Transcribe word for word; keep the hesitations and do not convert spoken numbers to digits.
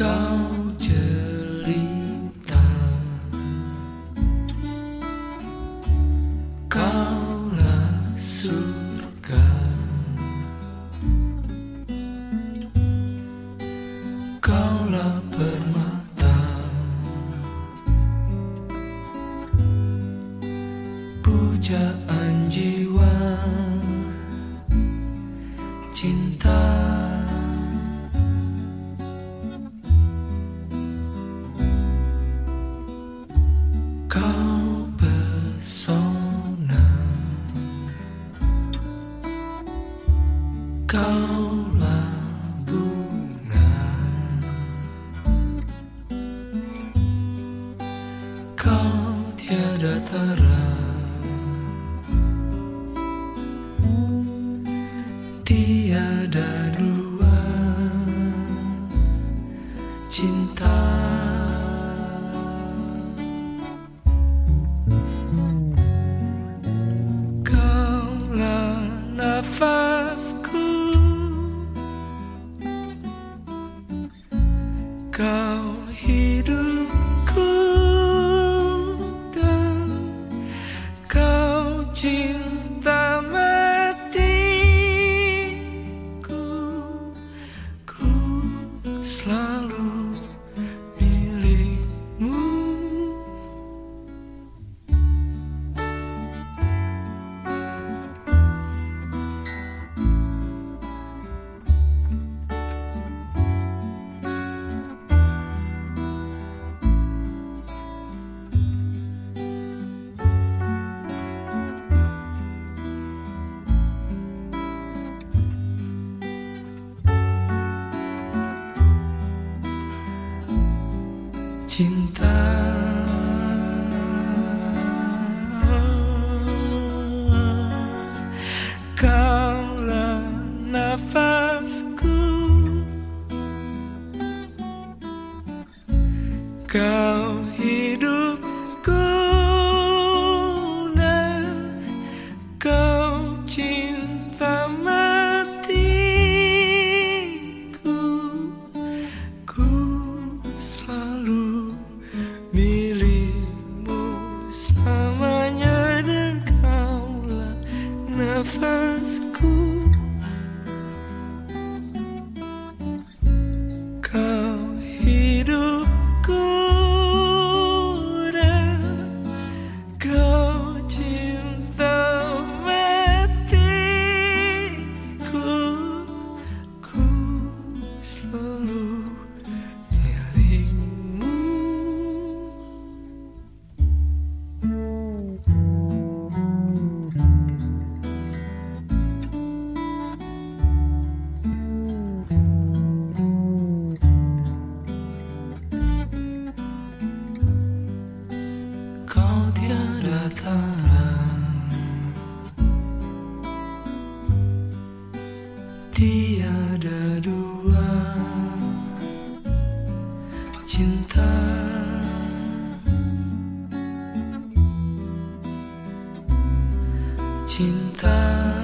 Kau jelita, kaulah surga, kaulah permata, pujaan jiwa cinta. Kau pesona, kaulah bunga, kau tiada tara, tiada dua cinta. Nafasku, kau hidupku, dan kau cinta matiku. Ku selalu milikmu. Cinta, kaulah nafasku, kau hidupku, dan kau cinta matiku. Ku selalu milikmu selamanya, dan kaulah nafasku, kau hidupku, dan kau cinta matiku. Ku selalu milikmu. Kau tiada tara, tiada dua cinta. Cinta